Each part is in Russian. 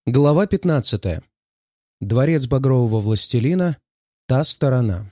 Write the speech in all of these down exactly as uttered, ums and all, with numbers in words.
Глава пятнадцатая. Дворец багрового властелина. Та сторона.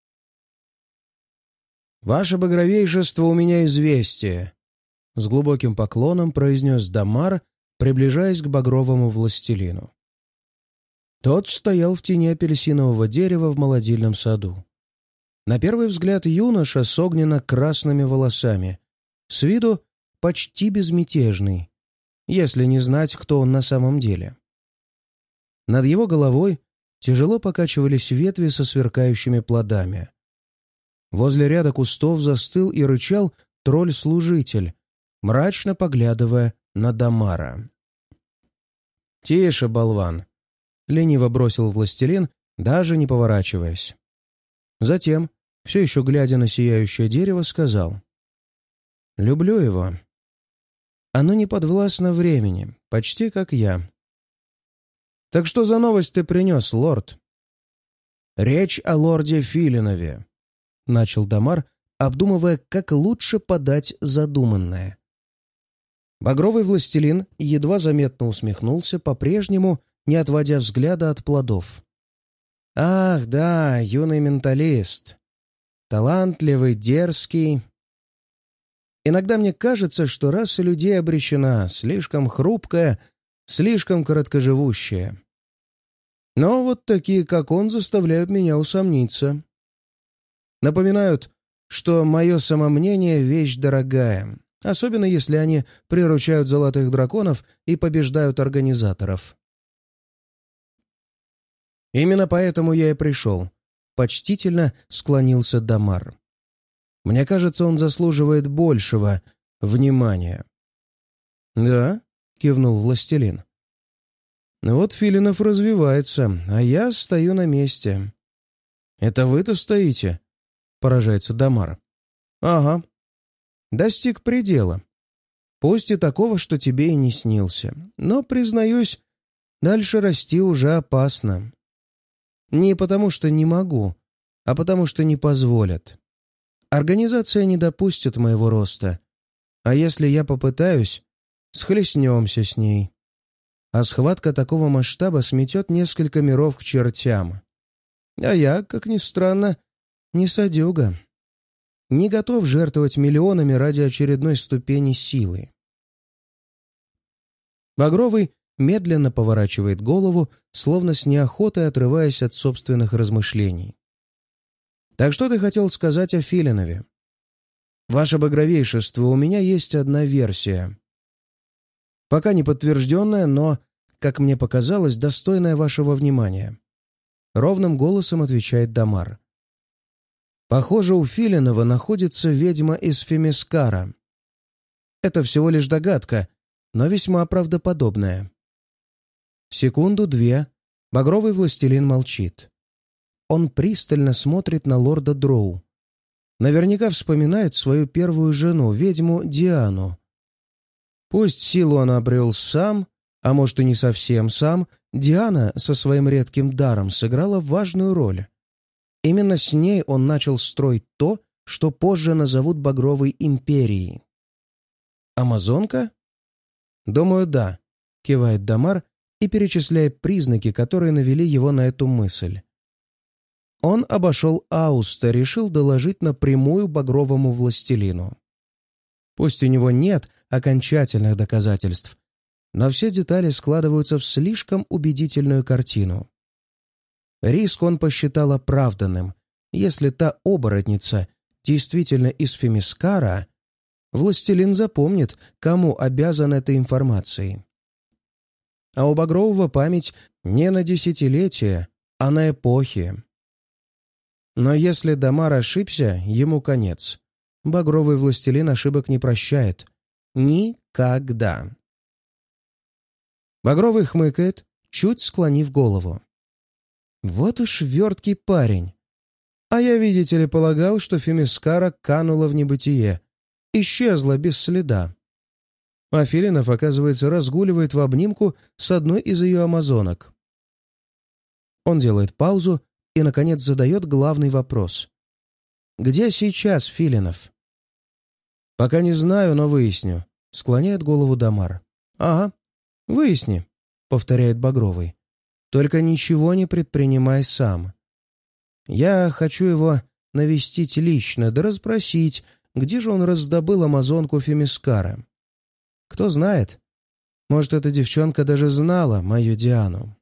«Ваше багровейшество, у меня известие!» С глубоким поклоном произнес Дамар, приближаясь к багровому властелину. Тот стоял в тени апельсинового дерева в молодильном саду. На первый взгляд юноша с огненно-красными волосами, с виду почти безмятежный, если не знать, кто он на самом деле. Над его головой тяжело покачивались ветви со сверкающими плодами. Возле ряда кустов застыл и рычал тролль-служитель, мрачно поглядывая на Дамара. «Тише, болван!» — лениво бросил властелин, даже не поворачиваясь. Затем, все еще глядя на сияющее дерево, сказал: «Люблю его. Оно не подвластно времени, почти как я. Так что за новость ты принес, лорд?» «Речь о лорде Филинове», — начал Дамар, обдумывая, как лучше подать задуманное. Багровый властелин едва заметно усмехнулся, по-прежнему не отводя взгляда от плодов. «Ах, да, юный менталист. Талантливый, дерзкий. Иногда мне кажется, что раса людей обречена, слишком хрупкая, слишком короткоживущая. Но вот такие, как он, заставляют меня усомниться. Напоминают, что мое самомнение — вещь дорогая, особенно если они приручают золотых драконов и побеждают организаторов. Именно поэтому я и пришел», — почтительно склонился Дамар. «Мне кажется, он заслуживает большего внимания». «Да?» — кивнул властелин. «Вот Филинов развивается, а я стою на месте». «Это вы-то стоите?» — поражается Дамар. «Ага. Достиг предела. Пусть и такого, что тебе и не снился. Но, признаюсь, дальше расти уже опасно. Не потому, что не могу, а потому, что не позволят. Организация не допустит моего роста. А если я попытаюсь, схлестнемся с ней. А схватка такого масштаба сметет несколько миров к чертям. А я, как ни странно, не садюга. Не готов жертвовать миллионами ради очередной ступени силы». Багровый медленно поворачивает голову, словно с неохотой отрываясь от собственных размышлений. «Так что ты хотел сказать о Филинове?» «Ваше багровейшество, у меня есть одна версия. Пока не подтвержденная, но, как мне показалось, достойная вашего внимания». Ровным голосом отвечает Дамар. «Похоже, у Филинова находится ведьма из Фемискара. Это всего лишь догадка, но весьма правдоподобная». Секунду-две багровый властелин молчит. Он пристально смотрит на лорда Дроу. Наверняка вспоминает свою первую жену, ведьму Диану. Пусть силу он обрел сам, а может и не совсем сам, Диана со своим редким даром сыграла важную роль. Именно с ней он начал строить то, что позже назовут Багровой империей. «Амазонка?» «Думаю, да», — кивает Дамар и перечисляет признаки, которые навели его на эту мысль. Он обошел Ауста, решил доложить напрямую Багровому властелину. Пусть у него нет окончательных доказательств, но все детали складываются в слишком убедительную картину. Риск он посчитал оправданным. Если та оборотница действительно из Фемискара, властелин запомнит, кому обязан этой информацией. А у Багрового память не на десятилетия, а на эпохи. Но если Дамар ошибся, ему конец. Багровый властелин ошибок не прощает. Никогда. Багровый хмыкает, чуть склонив голову. «Вот уж верткий парень. А я, видите ли, полагал, что Фемискара канула в небытие, исчезла без следа. А Филинов, оказывается, разгуливает в обнимку с одной из ее амазонок». Он делает паузу и, наконец, задает главный вопрос. «Где сейчас Филинов?» «Пока не знаю, но выясню», — склоняет голову Дамар. «Ага, выясни», — повторяет Багровый. «Только ничего не предпринимай сам. Я хочу его навестить лично, да расспросить, где же он раздобыл амазонку Фемискара. Кто знает, может, эта девчонка даже знала мою Диану».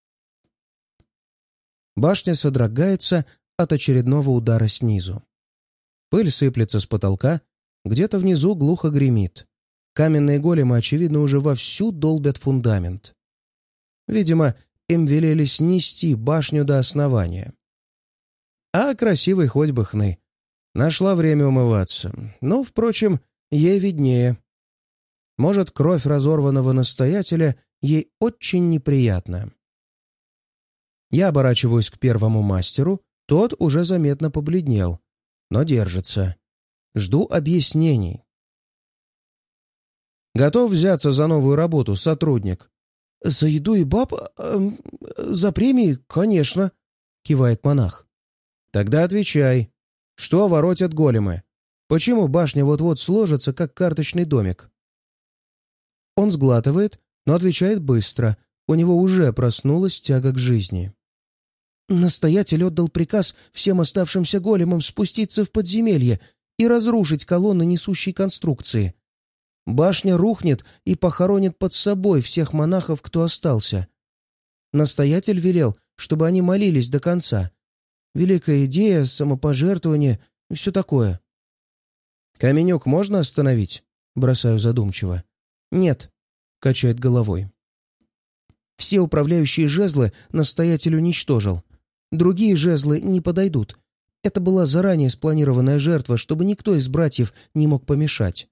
Башня содрогается от очередного удара снизу. Пыль сыплется с потолка, где-то внизу глухо гремит. Каменные големы, очевидно, уже вовсю долбят фундамент. Видимо, им велели снести башню до основания. А красивый хоть бы хны. Нашла время умываться. Но, впрочем, ей виднее. Может, кровь разорванного настоятеля ей очень неприятна. Я оборачиваюсь к первому мастеру, тот уже заметно побледнел, но держится. Жду объяснений. «Готов взяться за новую работу, сотрудник?» «За еду и баб? Э, за премии, конечно», — кивает монах. «Тогда отвечай. Что воротят големы? Почему башня вот-вот сложится, как карточный домик?» Он сглатывает, но отвечает быстро. У него уже проснулась тяга к жизни. «Настоятель отдал приказ всем оставшимся големам спуститься в подземелье и разрушить колонны несущей конструкции. Башня рухнет и похоронит под собой всех монахов, кто остался. Настоятель велел, чтобы они молились до конца. Великая идея, самопожертвование, все такое». «Каменюк можно остановить?» — бросаю задумчиво. «Нет», — качает головой. «Все управляющие жезлы настоятель уничтожил. Другие жезлы не подойдут. Это была заранее спланированная жертва, чтобы никто из братьев не мог помешать».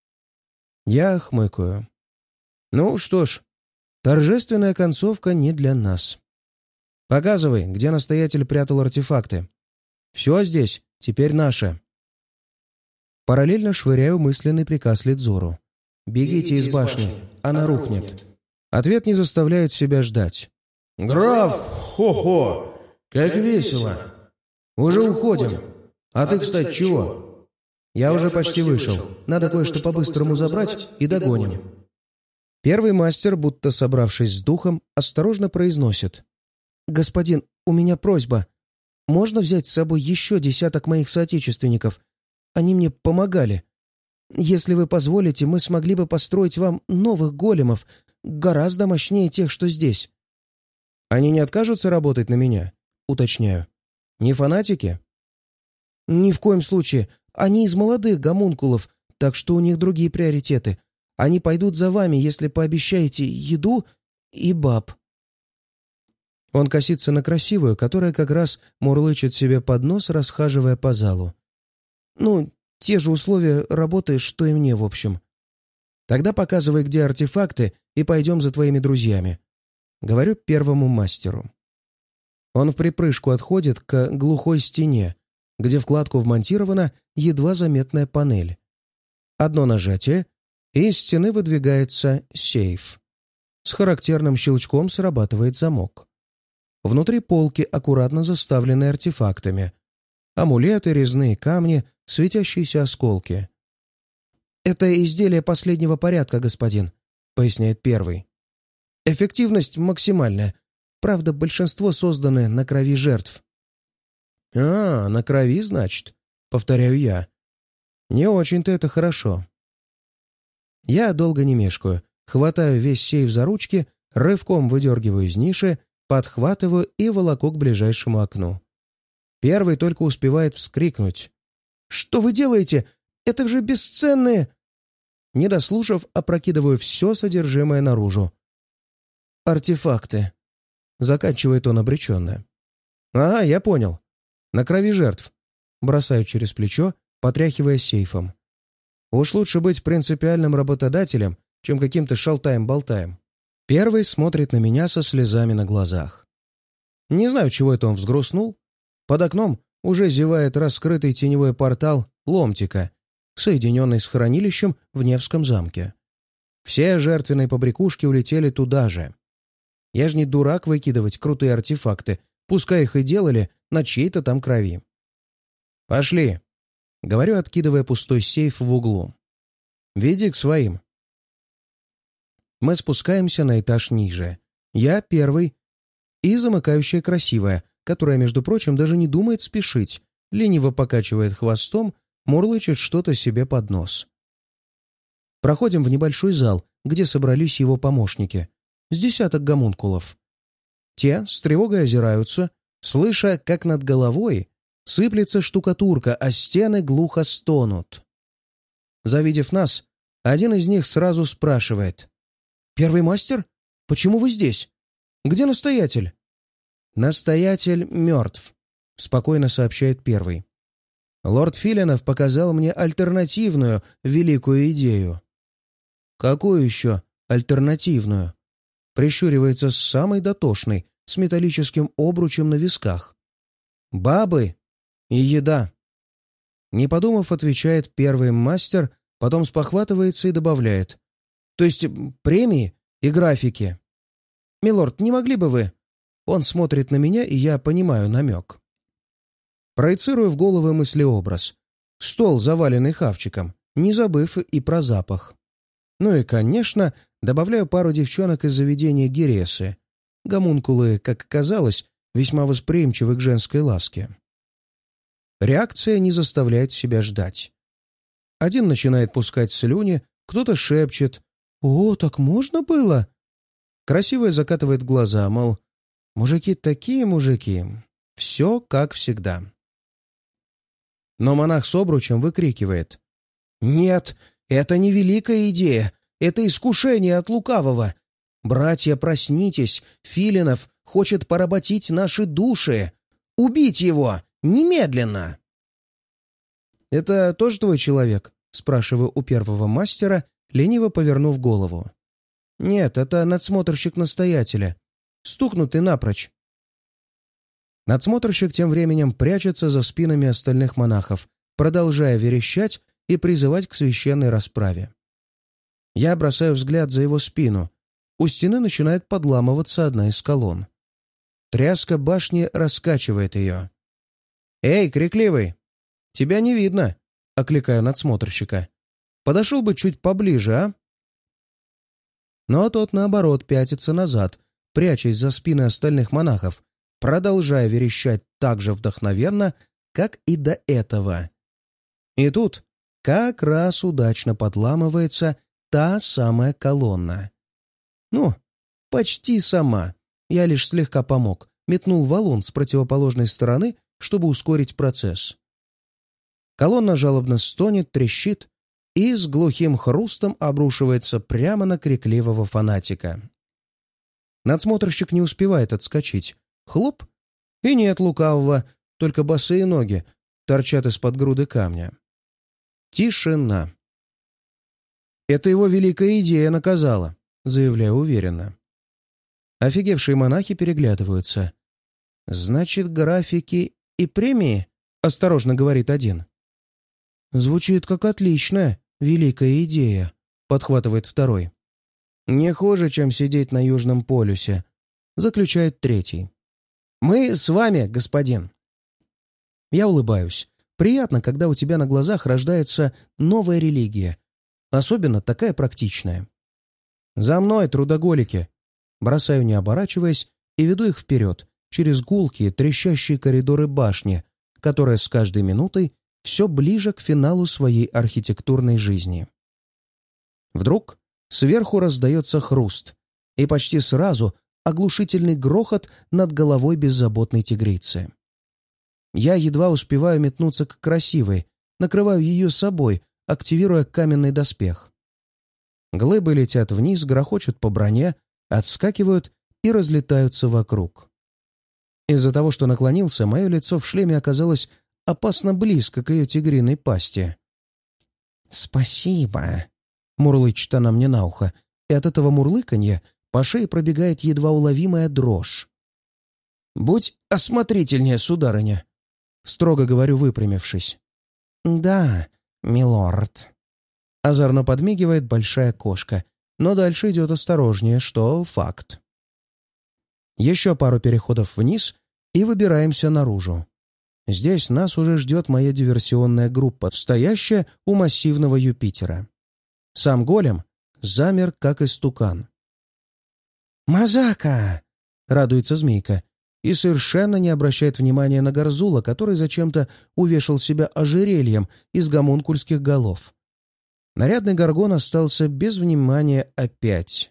Я хмыкаю. «Ну что ж, торжественная концовка не для нас. Показывай, где настоятель прятал артефакты. Все здесь теперь наше». Параллельно швыряю мысленный приказ Лидзору. «Бегите из башни, она рухнет». Ответ не заставляет себя ждать. «Граф, хо-хо, как весело. «Уже уходим. А ты, кстати, чего?» «Я уже почти вышел. Надо кое-что по-быстрому забрать и догоним». Первый мастер, будто собравшись с духом, осторожно произносит. «Господин, у меня просьба. Можно взять с собой еще десяток моих соотечественников? Они мне помогали. Если вы позволите, мы смогли бы построить вам новых големов, гораздо мощнее тех, что здесь». «Они не откажутся работать на меня?» — уточняю. «Не фанатики?» «Ни в коем случае. Они из молодых гомункулов, так что у них другие приоритеты. Они пойдут за вами, если пообещаете еду и баб». Он косится на красивую, которая как раз мурлычет себе под нос, расхаживая по залу. «Ну, те же условия работы, что и мне, в общем». «Тогда показывай, где артефакты, и пойдем за твоими друзьями», — говорю первому мастеру. Он в припрыжку отходит к глухой стене, где в кладку вмонтирована едва заметная панель. Одно нажатие, и из стены выдвигается сейф. С характерным щелчком срабатывает замок. Внутри полки, аккуратно заставлены артефактами. Амулеты, резные камни, светящиеся осколки. «Это изделие последнего порядка, господин», — поясняет первый. «Эффективность максимальная. Правда, большинство созданы на крови жертв». «А, на крови, значит?» — повторяю я. «Не очень-то это хорошо». Я долго не мешкаю, хватаю весь сейф за ручки, рывком выдергиваю из ниши, подхватываю и волоку к ближайшему окну. Первый только успевает вскрикнуть. «Что вы делаете? Это же бесценные!» Не дослушав, опрокидываю все содержимое наружу. «Артефакты», — заканчивает он обреченно. «Ага, я понял. На крови жертв». Бросаю через плечо, потряхивая сейфом. Уж лучше быть принципиальным работодателем, чем каким-то шалтаем-болтаем. Первый смотрит на меня со слезами на глазах. Не знаю, чего это он взгрустнул. Под окном уже зевает раскрытый теневой портал Ломтика, соединенный с хранилищем в Невском замке. Все жертвенные побрякушки улетели туда же. Я ж не дурак выкидывать крутые артефакты, пускай их и делали на чьей-то там крови. «Пошли», — говорю, откидывая пустой сейф в углу. «Веди к своим». Мы спускаемся на этаж ниже, Я первый и замыкающая красивая, которая, между прочим, даже не думает спешить, лениво покачивает хвостом, мурлычет что-то себе под нос. Проходим в небольшой зал, где собрались его помощники, с десяток гомункулов. Те с тревогой озираются, слыша, как над головой сыплется штукатурка, а стены глухо стонут. Завидев нас, один из них сразу спрашивает: «Первый мастер? Почему вы здесь? Где настоятель?» «Настоятель мертв», — спокойно сообщает первый. «Лорд Филинов показал мне альтернативную великую идею». «Какую еще альтернативную?» Прищуривается с самой дотошной, с металлическим обручем на висках. «Бабы и еда». Не подумав, отвечает первый мастер, потом спохватывается и добавляет: «То есть премии и графики. Милорд, не могли бы вы...» Он смотрит на меня, и я понимаю намек. Проецирую в голову мыслеобраз. Стол, заваленный хавчиком, не забыв и про запах. Ну и, конечно, добавляю пару девчонок из заведения Гересы. Гомункулы, как оказалось, весьма восприимчивы к женской ласке. Реакция не заставляет себя ждать. Один начинает пускать слюни, кто-то шепчет: «О, так можно было?» Красивая закатывает глаза, мол, мужики такие мужики. Все как всегда. Но монах с обручем выкрикивает: «Нет, это не великая идея, это искушение от лукавого. Братья, проснитесь, Филинов хочет поработить наши души. Убить его! Немедленно!» «Это тоже твой человек?» — спрашиваю у первого мастера, лениво повернув голову. «Нет, это надсмотрщик настоятеля. Стукнутый напрочь». Надсмотрщик тем временем прячется за спинами остальных монахов, продолжая верещать и призывать к священной расправе. Я бросаю взгляд за его спину. У стены начинает подламываться одна из колонн. Тряска башни раскачивает ее. «Эй, крикливый! Тебя не видно!» — окликаю надсмотрщика. «Подошел бы чуть поближе, а?» Но тот, наоборот, пятится назад, прячась за спины остальных монахов, продолжая верещать так же вдохновенно, как и до этого. И тут как раз удачно подламывается та самая колонна. Ну, почти сама. Я лишь слегка помог, метнул валун с противоположной стороны, чтобы ускорить процесс. Колонна жалобно стонет, трещит и с глухим хрустом обрушивается прямо на крикливого фанатика. Надсмотрщик не успевает отскочить. Хлоп! И нет лукавого, только босые ноги торчат из-под груды камня. Тишина. «Это его великая идея наказала», — заявляю уверенно. Офигевшие монахи переглядываются. «Значит, графики и премии?» — осторожно говорит один. «Звучит как отличная, великая идея», — подхватывает второй. «Не хуже, чем сидеть на Южном полюсе», — заключает третий. «Мы с вами, господин». Я улыбаюсь. Приятно, когда у тебя на глазах рождается новая религия, особенно такая практичная. «За мной, трудоголики!» Бросаю, не оборачиваясь, и веду их вперед, через гулкие, трещащие коридоры башни, которая с каждой минутой все ближе к финалу своей архитектурной жизни. Вдруг сверху раздается хруст, и почти сразу оглушительный грохот над головой беззаботной тигрицы. Я едва успеваю метнуться к красивой, накрываю ее собой, активируя каменный доспех. Глыбы летят вниз, грохочут по броне, отскакивают и разлетаются вокруг. Из-за того, что наклонился, мое лицо в шлеме оказалось опасно близко к ее тигриной пасти. «Спасибо», — мурлычет она мне на ухо, и от этого мурлыканья по шее пробегает едва уловимая дрожь. «Будь осмотрительнее, сударыня», — строго говорю, выпрямившись. «Да, милорд», — озорно подмигивает большая кошка, но дальше идет осторожнее, что факт. Еще пару переходов вниз и выбираемся наружу. Здесь нас уже ждет моя диверсионная группа, стоящая у массивного Юпитера. Сам голем замер, как истукан. «Мазака!» — радуется змейка и совершенно не обращает внимания на Горзула, который зачем-то увешал себя ожерельем из гомункульских голов. Нарядный горгон остался без внимания опять.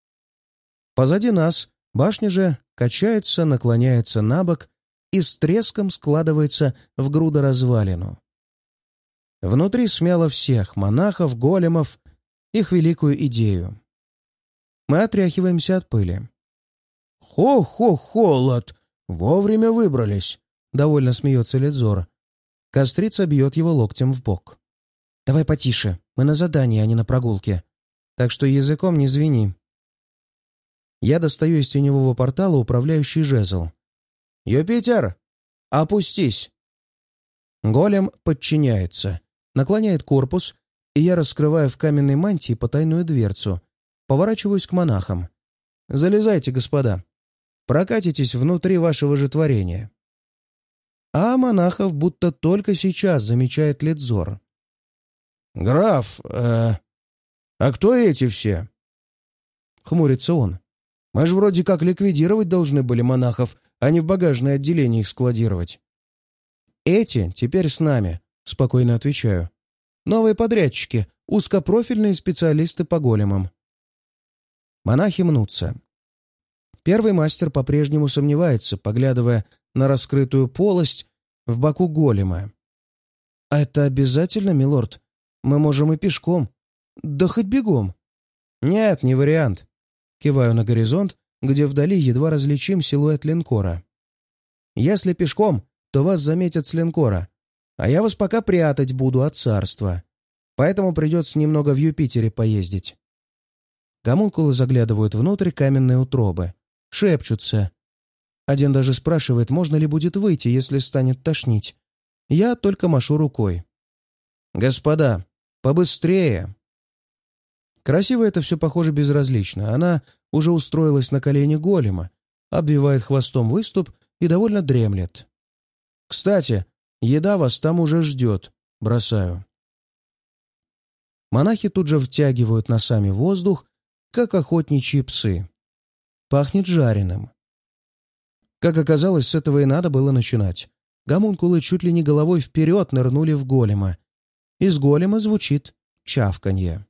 Позади нас башня же качается, наклоняется на бок и с треском складывается в грудоразвалину. Внутри смяло всех — монахов, големов, их великую идею. Мы отряхиваемся от пыли. «Хо-хо, холод! Вовремя выбрались!» — довольно смеется Ледзор. Кострица бьет его локтем в бок. «Давай потише, мы на задании, а не на прогулке. Так что языком не звени». Я достаю из теневого портала управляющий жезл. «Юпитер, опустись!» Голем подчиняется, наклоняет корпус, и я раскрываю в каменной мантии потайную дверцу, поворачиваюсь к монахам. «Залезайте, господа. Прокатитесь внутри вашего же творения». А монахов будто только сейчас замечает Ледзор. «Граф, э, а кто эти все?» — хмурится он. «Мы же вроде как ликвидировать должны были монахов, а не в багажное отделение их складировать». «Эти теперь с нами», — спокойно отвечаю. «Новые подрядчики, узкопрофильные специалисты по големам». Монахи мнутся. Первый мастер по-прежнему сомневается, поглядывая на раскрытую полость в боку голема. «А это обязательно, милорд? Мы можем и пешком. Да хоть бегом». «Нет, не вариант». Киваю на горизонт, где вдали едва различим силуэт линкора. «Если пешком, то вас заметят с линкора, а я вас пока прятать буду от царства. Поэтому придется немного в Юпитере поездить». Гомункулы заглядывают внутрь каменной утробы, шепчутся. Один даже спрашивает, можно ли будет выйти, если станет тошнить. Я только машу рукой. «Господа, побыстрее!» Красиво это все, похоже, безразлично. Она уже устроилась на колени голема, обвивает хвостом выступ и довольно дремлет. «Кстати, еда вас там уже ждет», — бросаю. Монахи тут же втягивают носами воздух, как охотничьи псы. Пахнет жареным. Как оказалось, с этого и надо было начинать. Гомункулы чуть ли не головой вперед нырнули в голема. Из голема звучит чавканье.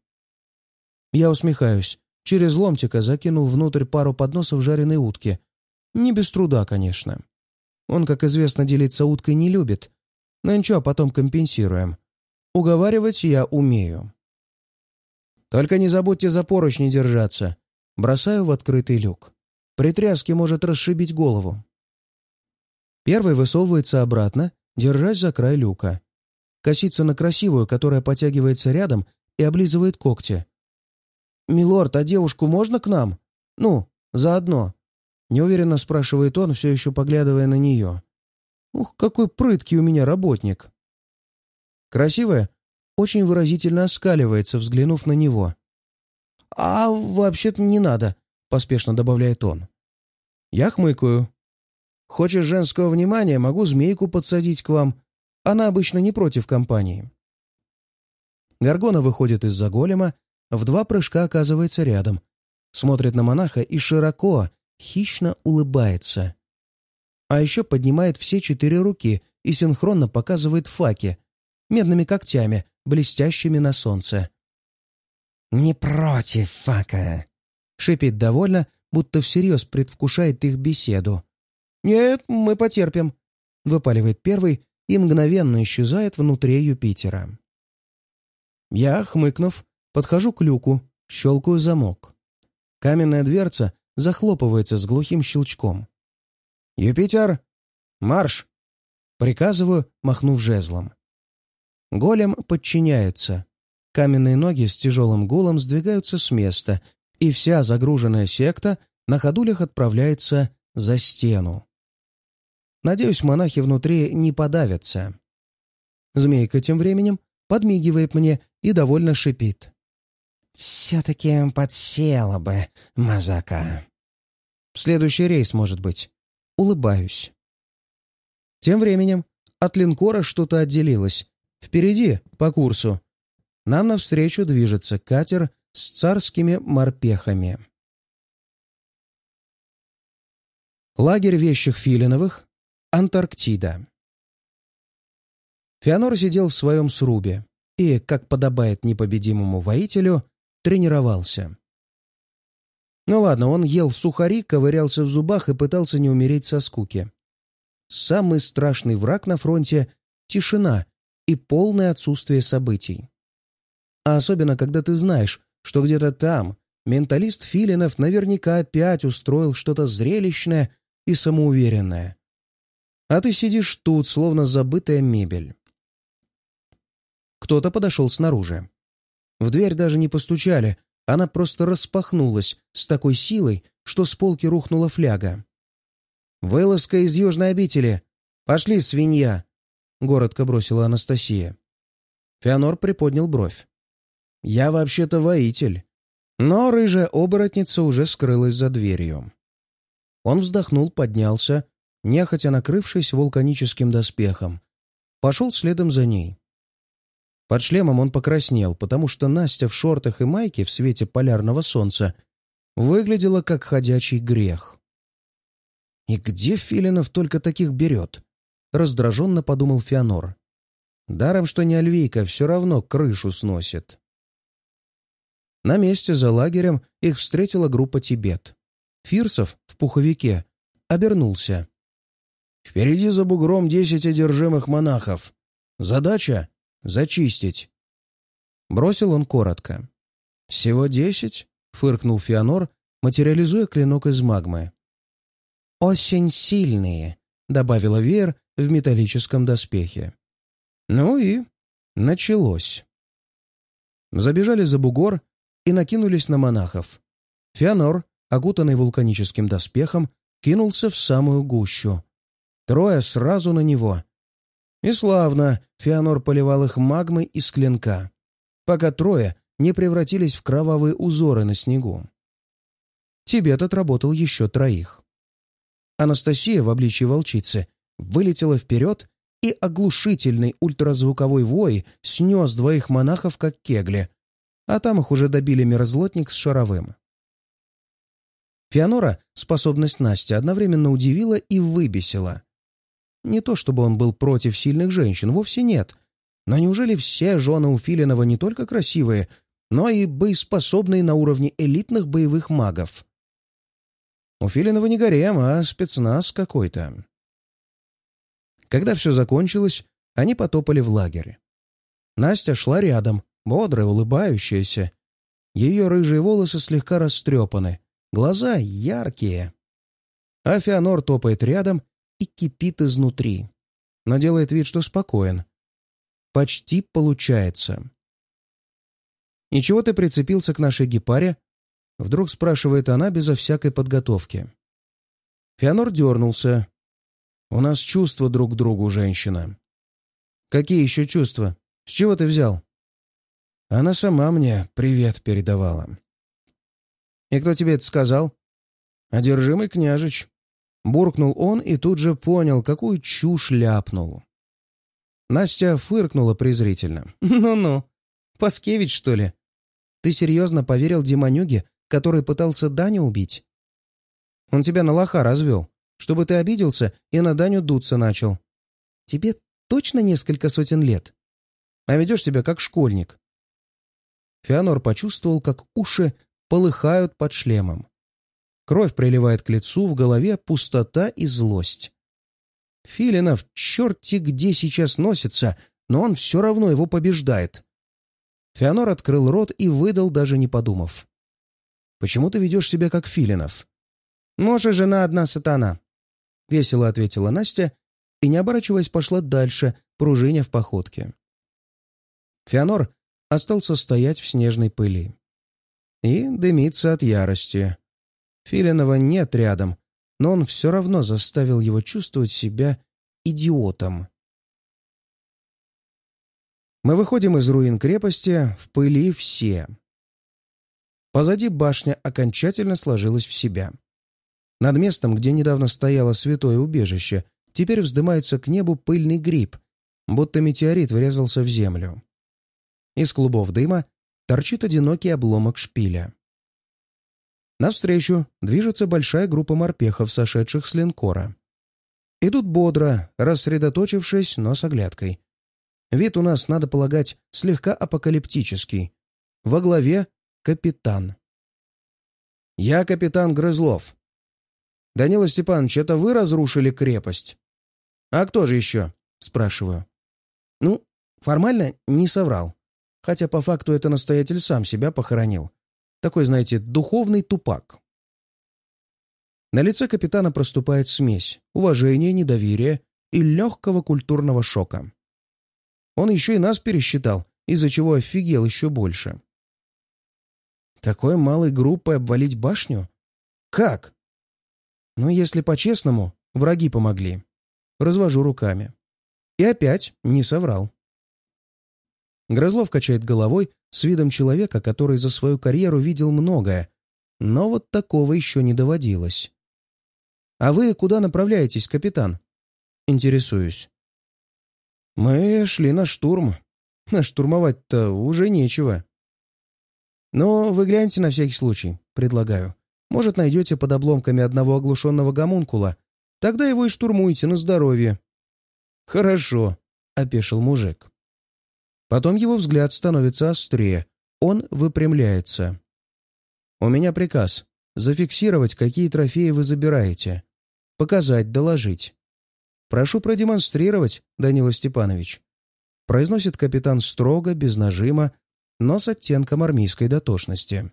Я усмехаюсь. Через ломтика закинул внутрь пару подносов жареной утки. Не без труда, конечно. Он, как известно, делиться уткой не любит. Но ничего, потом компенсируем. Уговаривать я умею. «Только не забудьте за поручни держаться». Бросаю в открытый люк. При тряске может расшибить голову. Первый высовывается обратно, держась за край люка. Косится на красивую, которая потягивается рядом и облизывает когти. «Милорд, а девушку можно к нам? Ну, заодно?» Неуверенно спрашивает он, все еще поглядывая на нее. «Ух, какой прыткий у меня работник!» Красивая очень выразительно оскаливается, взглянув на него. «А вообще-то не надо», — поспешно добавляет он. Я хмыкаю. «Хочешь женского внимания, могу змейку подсадить к вам. Она обычно не против компании». Горгона выходит из-за голема, в два прыжка оказывается рядом, смотрит на монаха и широко, хищно улыбается. А еще поднимает все четыре руки и синхронно показывает факи, медными когтями, блестящими на солнце. «Не против, фака!» — шипит довольно, будто всерьез предвкушает их беседу. «Нет, мы потерпим», — выпаливает первый и мгновенно исчезает внутри Юпитера. Я, хмыкнув, подхожу к люку, щелкаю замок. Каменная дверца захлопывается с глухим щелчком. «Юпитер, марш!» — приказываю, махнув жезлом. Голем подчиняется. Каменные ноги с тяжелым гулом сдвигаются с места, и вся загруженная секта на ходулях отправляется за стену. Надеюсь, монахи внутри не подавятся. Змейка тем временем подмигивает мне и довольно шипит. «Все-таки подсела бы, мазака». «Следующий рейс, может быть». Улыбаюсь. Тем временем от линкора что-то отделилось. Впереди, по курсу, нам навстречу движется катер с царскими морпехами. Лагерь вещих Филиновых, Антарктида. Феонор сидел в своем срубе и, как подобает непобедимому воителю, тренировался. Ну ладно, он ел сухари, ковырялся в зубах и пытался не умереть со скуки. Самый страшный враг на фронте — тишина и полное отсутствие событий. А особенно, когда ты знаешь, что где-то там менталист Филинов наверняка опять устроил что-то зрелищное и самоуверенное. А ты сидишь тут, словно забытая мебель. Кто-то подошел снаружи. В дверь даже не постучали, она просто распахнулась с такой силой, что с полки рухнула фляга. «Вылазка из южной обители! Пошли, свинья!» — городко бросила Анастасия. Феонор приподнял бровь. «Я вообще-то воитель». Но рыжая оборотница уже скрылась за дверью. Он вздохнул, поднялся, нехотя накрывшись вулканическим доспехом. Пошел следом за ней. Под шлемом он покраснел, потому что Настя в шортах и майке в свете полярного солнца выглядела как ходячий грех. «И где Филинов только таких берет?» — раздраженно подумал Феонор. «Даром, что не Альвийка, все равно крышу сносит». На месте за лагерем их встретила группа Тибет. Фирсов в пуховике обернулся. «Впереди за бугром десять одержимых монахов. Задача — зачистить». Бросил он коротко. «Всего десять?» — фыркнул Феонор, материализуя клинок из магмы. «Очень сильные», — добавила Веер в металлическом доспехе. Ну и началось. Забежали за бугор и накинулись на монахов. Феонор, окутанный вулканическим доспехом, кинулся в самую гущу. Трое сразу на него. И славно Феонор поливал их магмой из клинка, пока трое не превратились в кровавые узоры на снегу. Тибет отработал еще троих. Анастасия в обличье волчицы вылетела вперед, и оглушительный ультразвуковой вой снес двоих монахов как кегли, а там их уже добили мерзлотник с шаровым. Феонора способность Насти одновременно удивила и выбесила. Не то чтобы он был против сильных женщин, вовсе нет. Но неужели все жены у Филинова не только красивые, но и боеспособные на уровне элитных боевых магов? У Филинова не гарем, а спецназ какой-то. Когда все закончилось, они потопали в лагерь. Настя шла рядом, бодрая, улыбающаяся. Ее рыжие волосы слегка растрепаны, глаза яркие. А Феонор топает рядом и кипит изнутри, но делает вид, что спокоен. Почти получается. «И чего ты прицепился к нашей гепаре?» — вдруг спрашивает она безо всякой подготовки. Феонор дернулся. «У нас чувства друг к другу, женщина». «Какие еще чувства? С чего ты взял?» Она сама мне привет передавала. «И кто тебе это сказал?» «Одержимый княжич». Буркнул он и тут же понял, какую чушь ляпнул. Настя фыркнула презрительно. «Ну-ну, Паскевич, что ли? Ты серьезно поверил демонюге, который пытался Даню убить? Он тебя на лоха развел, чтобы ты обиделся и на Даню дуться начал. Тебе точно несколько сотен лет? А ведешь себя как школьник». Феонор почувствовал, как уши полыхают под шлемом. Кровь приливает к лицу, в голове пустота и злость. Филинов черти где сейчас носится, но он все равно его побеждает. Феонор открыл рот и выдал, даже не подумав. «Почему ты ведешь себя как Филинов?» «Муж и жена одна сатана», — весело ответила Настя и, не оборачиваясь, пошла дальше, пружиня в походке. Феонор остался стоять в снежной пыли и дымиться от ярости. Филинова нет рядом, но он все равно заставил его чувствовать себя идиотом. Мы выходим из руин крепости, в пыли все. Позади башня окончательно сложилась в себя. Над местом, где недавно стояло святое убежище, теперь вздымается к небу пыльный гриб, будто метеорит врезался в землю. Из клубов дыма торчит одинокий обломок шпиля. Навстречу движется большая группа морпехов, сошедших с линкора. Идут бодро, рассредоточившись, но с оглядкой. Вид у нас, надо полагать, слегка апокалиптический. Во главе капитан. «Я капитан Грызлов». «Данила Степанович, это вы разрушили крепость?» «А кто же еще?» — спрашиваю. «Ну, формально не соврал. Хотя по факту это настоятель сам себя похоронил. Такой, знаете, духовный тупак». На лице капитана проступает смесь уважения, недоверия и легкого культурного шока. Он еще и нас пересчитал, из-за чего офигел еще больше. Такой малой группой обвалить башню? Как? Ну, если по-честному, враги помогли. Развожу руками. И опять не соврал. Грызлов качает головой с видом человека, который за свою карьеру видел многое, но вот такого еще не доводилось. «А вы куда направляетесь, капитан?» Интересуюсь. «Мы шли на штурм. А штурмовать-то уже нечего». «Но вы гляньте на всякий случай», — предлагаю. «Может, найдете под обломками одного оглушенного гомункула? Тогда его и штурмуйте на здоровье». «Хорошо», — опешил мужик. Потом его взгляд становится острее. Он выпрямляется. «У меня приказ зафиксировать, какие трофеи вы забираете. Показать, доложить. Прошу продемонстрировать, Данила Степанович», — произносит капитан строго, без нажима, но с оттенком армейской дотошности.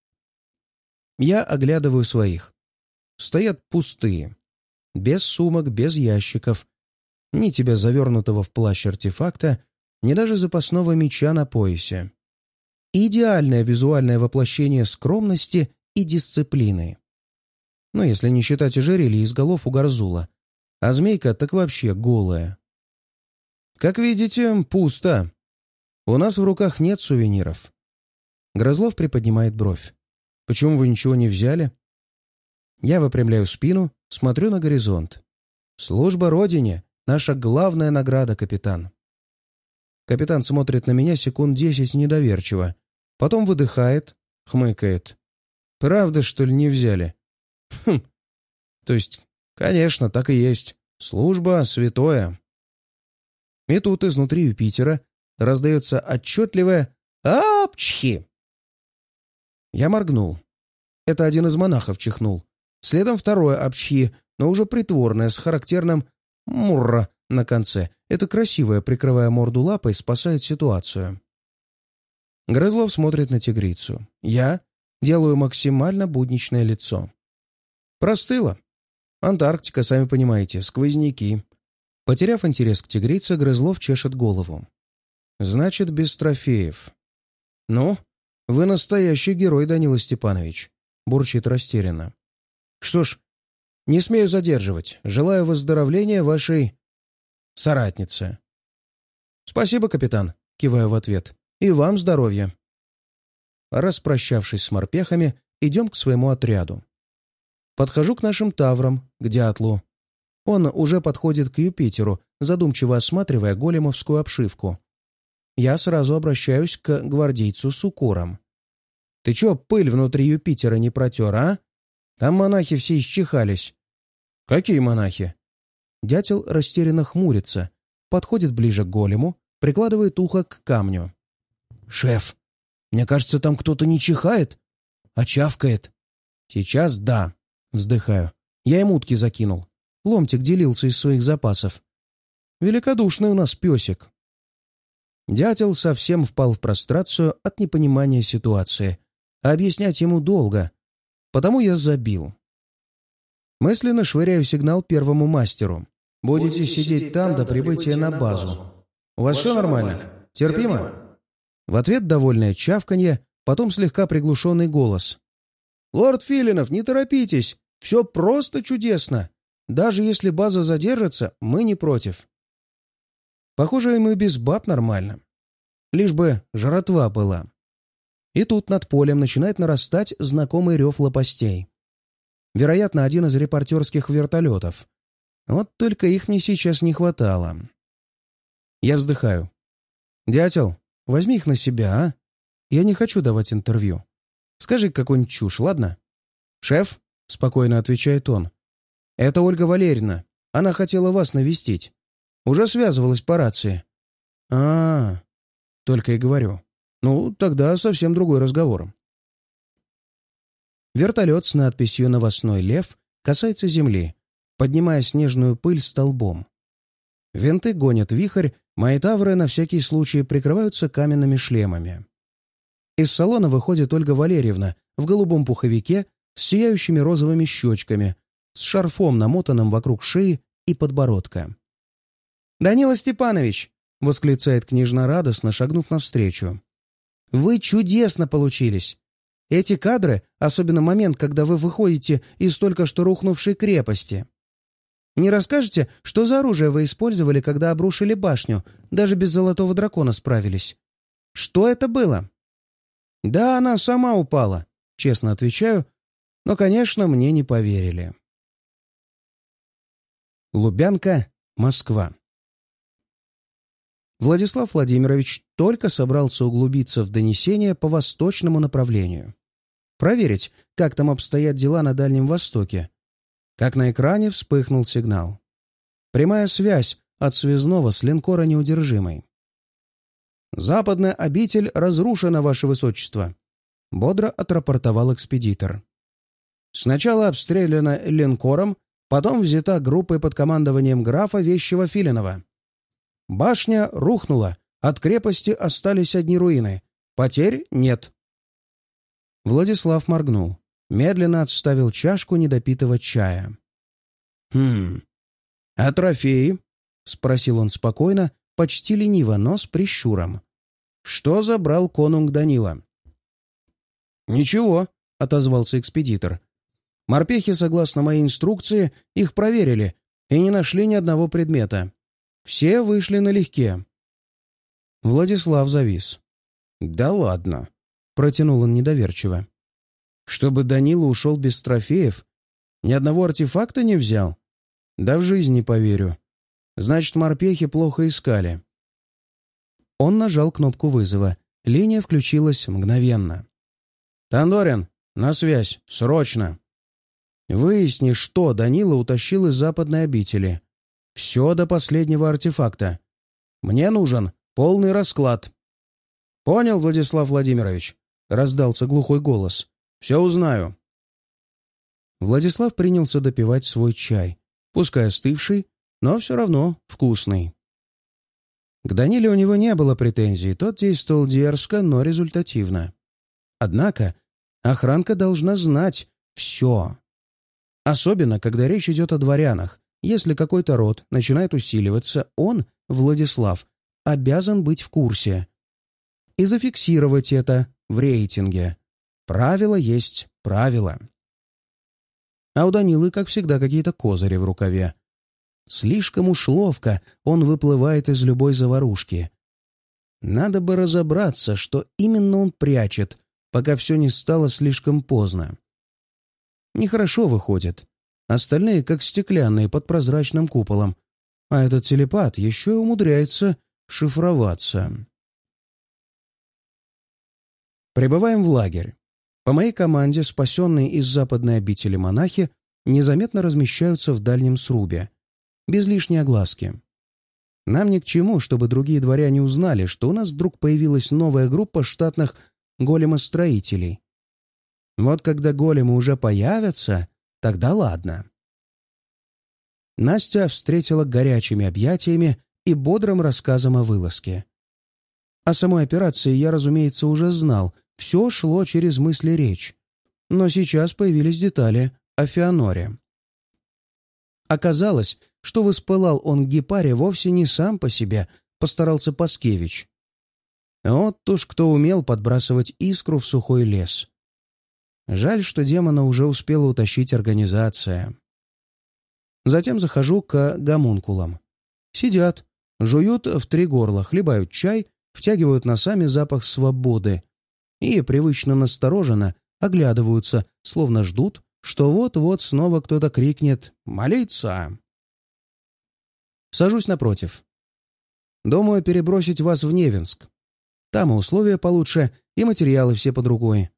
Я оглядываю своих. Стоят пустые. Без сумок, без ящиков. Ни тебя завернутого в плащ артефакта, ни даже запасного меча на поясе. Идеальное визуальное воплощение скромности и дисциплины. Ну, если не считать ожерелья из голов у Гарзула. А змейка так вообще голая. Как видите, пусто. У нас в руках нет сувениров. Грызлов приподнимает бровь. Почему вы ничего не взяли? Я выпрямляю спину, смотрю на горизонт. Служба Родине — наша главная награда, капитан. Капитан смотрит на меня секунд десять недоверчиво. Потом выдыхает, хмыкает. Правда, что ли, не взяли? Хм. То есть, конечно, так и есть. Служба святое. И тут изнутри Юпитера раздается отчетливое «Апчхи!». Я моргнул. Это один из монахов чихнул. Следом второе «Апчхи», но уже притворное, с характерным «мурра» на конце. Это красивое, прикрывая морду лапой, спасает ситуацию. Грызлов смотрит на тигрицу. Я делаю максимально будничное лицо. Простыло. Антарктика, сами понимаете, сквозняки. Потеряв интерес к тигрице, Грызлов чешет голову. Значит, без трофеев. Ну, вы настоящий герой, Данила Степанович, бурчит растерянно. Что ж, не смею задерживать. Желаю выздоровления вашей соратнице. Спасибо, капитан, киваю в ответ. И вам здоровья. Распрощавшись с морпехами, идем к своему отряду. Подхожу к нашим таврам, к дятлу. Он уже подходит к Юпитеру, задумчиво осматривая големовскую обшивку. Я сразу обращаюсь к гвардейцу с укором. «Ты чё пыль внутри Юпитера не протер, а? Там монахи все исчихались». «Какие монахи?» Дятел растерянно хмурится, подходит ближе к голему, прикладывает ухо к камню. «Шеф, мне кажется, там кто-то не чихает, а чавкает». «Сейчас да», — вздыхаю. «Я им утки закинул. Ломтик делился из своих запасов. Великодушный у нас песик». Дятел совсем впал в прострацию от непонимания ситуации, а объяснять ему долго, потому я забил. Мысленно швыряю сигнал первому мастеру. «Будете сидеть там до прибытия на базу. У вас все нормально? Терпимо?» В ответ довольное чавканье, потом слегка приглушенный голос. «Лорд Филинов, не торопитесь! Все просто чудесно! Даже если база задержится, мы не против». Похоже, им и без баб нормально. Лишь бы жратва была. И тут над полем начинает нарастать знакомый рев лопастей. Вероятно, один из репортерских вертолетов. Вот только их мне сейчас не хватало. Я вздыхаю. «Дятел, возьми их на себя, а? Я не хочу давать интервью. Скажи какую-нибудь чушь, ладно?» «Шеф», — спокойно отвечает он, — «это Ольга Валерьевна. Она хотела вас навестить. Уже связывалась по рации». «А-а-а», — только и говорю. «Ну, тогда совсем другой разговор». Вертолет с надписью «Новостной лев» касается земли, поднимая снежную пыль столбом. Винты гонят вихрь, мои тавры на всякий случай прикрываются каменными шлемами. Из салона выходит Ольга Валерьевна в голубом пуховике с сияющими розовыми щечками, с шарфом, намотанным вокруг шеи и подбородка. «Данила Степанович!» — восклицает княжна радостно, шагнув навстречу. «Вы чудесно получились! Эти кадры, особенно момент, когда вы выходите из только что рухнувшей крепости. Не расскажете, что за оружие вы использовали, когда обрушили башню, даже без золотого дракона справились? Что это было?» «Да, она сама упала», — честно отвечаю, но, конечно, мне не поверили. Лубянка, Москва. Владислав Владимирович только собрался углубиться в донесение по восточному направлению. Проверить, как там обстоят дела на Дальнем Востоке. Как на экране вспыхнул сигнал. Прямая связь от связного с линкора «Неудержимый». «Западная обитель разрушена, ваше высочество», — бодро отрапортовал экспедитор. «Сначала обстреляна линкором, потом взята группой под командованием графа Вещего Филинова. Башня рухнула, от крепости остались одни руины. Потерь нет». Владислав моргнул, медленно отставил чашку недопитого чая. «Хм... А трофеи?» — спросил он спокойно, почти лениво, но с прищуром. «Что забрал конунг Данила?» «Ничего», — отозвался экспедитор. «Морпехи, согласно моей инструкции, их проверили и не нашли ни одного предмета. Все вышли налегке». Владислав завис. «Да ладно», — протянул он недоверчиво. «Чтобы Данила ушел без трофеев? Ни одного артефакта не взял? Да в жизнь не поверю. Значит, морпехи плохо искали». Он нажал кнопку вызова. Линия включилась мгновенно. «Тандорин, на связь, срочно. Выясни, что Данила утащил из западной обители. Все до последнего артефакта. Мне нужен полный расклад». «Понял, Владислав Владимирович?» — раздался глухой голос. «Все узнаю». Владислав принялся допивать свой чай, пускай остывший, но все равно вкусный. К Даниле у него не было претензий, тот действовал дерзко, но результативно. Однако охранка должна знать все. Особенно, когда речь идет о дворянах. Если какой-то род начинает усиливаться, он, Владислав, обязан быть в курсе. И зафиксировать это в рейтинге. Правило есть правило. А у Данилы, как всегда, какие-то козыри в рукаве. Слишком уж ловко он выплывает из любой заварушки. Надо бы разобраться, что именно он прячет, пока все не стало слишком поздно. Нехорошо выходит. Остальные как стеклянные под прозрачным куполом. А этот телепат еще и умудряется шифроваться. Прибываем в лагерь. По моей команде спасенные из западной обители монахи незаметно размещаются в дальнем срубе, без лишней огласки. Нам ни к чему, чтобы другие дворяне узнали, что у нас вдруг появилась новая группа штатных големостроителей. Вот когда големы уже появятся, тогда ладно. Настя встретила горячими объятиями и бодрым рассказом о вылазке. О самой операции я, разумеется, уже знал, все шло через мысли речь. Но сейчас появились детали о Феоноре. Оказалось, что воспылал он к Гепаре вовсе не сам по себе, постарался Паскевич. Вот уж кто умел подбрасывать искру в сухой лес. Жаль, что демона уже успела утащить организация. Затем захожу к гомункулам. Сидят, жуют в три горла, хлебают чай, втягивают носами запах свободы и привычно настороженно оглядываются, словно ждут, что вот-вот снова кто-то крикнет «Молиться!». Сажусь напротив. Думаю перебросить вас в Невинск. Там и условия получше, и материалы все под рукой.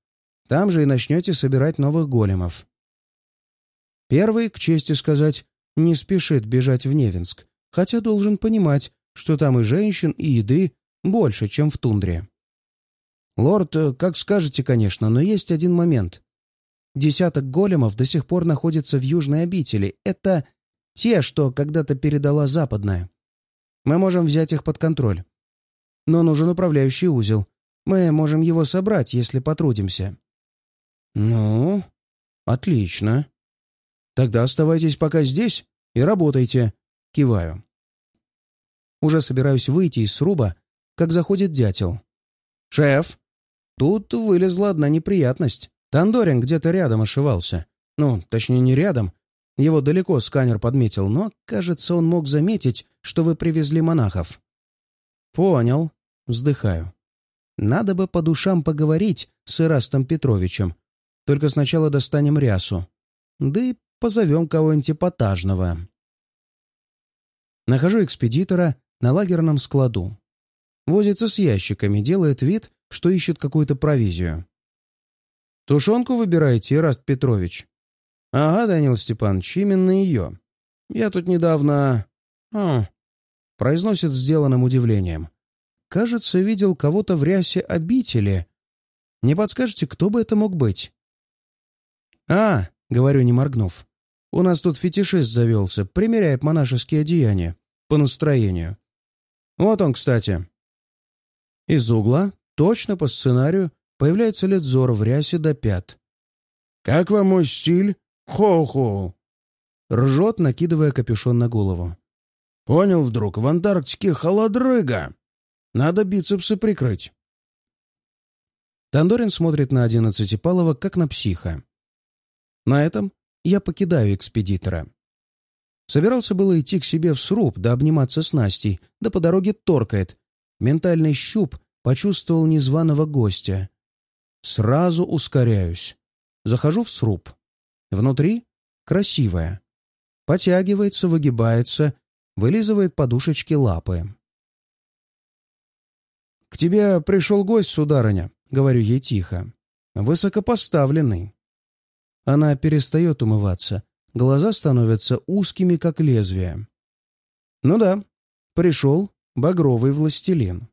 Там же и начнете собирать новых големов. Первый, к чести сказать, не спешит бежать в Невинск, хотя должен понимать, что там и женщин, и еды больше, чем в тундре. Лорд, как скажете, конечно, но есть один момент. Десяток големов до сих пор находится в Южной обители. Это те, что когда-то передала Западная. Мы можем взять их под контроль. Но нужен управляющий узел. Мы можем его собрать, если потрудимся. Ну, отлично. Тогда оставайтесь пока здесь и работайте. Киваю. Уже собираюсь выйти из сруба, как заходит дятел. «Шеф!» Тут вылезла одна неприятность. Тандорин где-то рядом ошивался. Ну, точнее, не рядом. Его далеко сканер подметил, но, кажется, он мог заметить, что вы привезли монахов. «Понял». Вздыхаю. «Надо бы по душам поговорить с Ирастом Петровичем. Только сначала достанем рясу. Да и позовем кого-нибудь эпатажного». Нахожу экспедитора на лагерном складу. Возится с ящиками, делает вид, что ищет какую-то провизию. «Тушенку выбираете, Ираст Петрович?» «Ага, Данил Степанович, именно ее. Я тут недавно...» «А...» произносит с сделанным удивлением. «Кажется, видел кого-то в рясе обители. Не подскажете, кто бы это мог быть?» «А...» — говорю, не моргнув. «У нас тут фетишист завелся, примеряет монашеские одеяния. По настроению. Вот он, кстати». Из угла, точно по сценарию, появляется Ледзор в рясе до пят. «Как вам мой стиль? Хо-хо!» Ржет, накидывая капюшон на голову. «Понял вдруг, в Антарктике холодрыга. Надо бицепсы прикрыть». Тандорин смотрит на одиннадцатипалого, как на психа. На этом я покидаю экспедитора. Собирался было идти к себе в сруб, да обниматься с Настей, да по дороге торкает. Ментальный щуп почувствовал незваного гостя. Сразу ускоряюсь. Захожу в сруб. Внутри красивая. Потягивается, выгибается, вылизывает подушечки лапы. «К тебе пришел гость, сударыня», — говорю ей тихо. «Высокопоставленный». Она перестает умываться. Глаза становятся узкими, как лезвие. Ну да, пришел багровый властелин.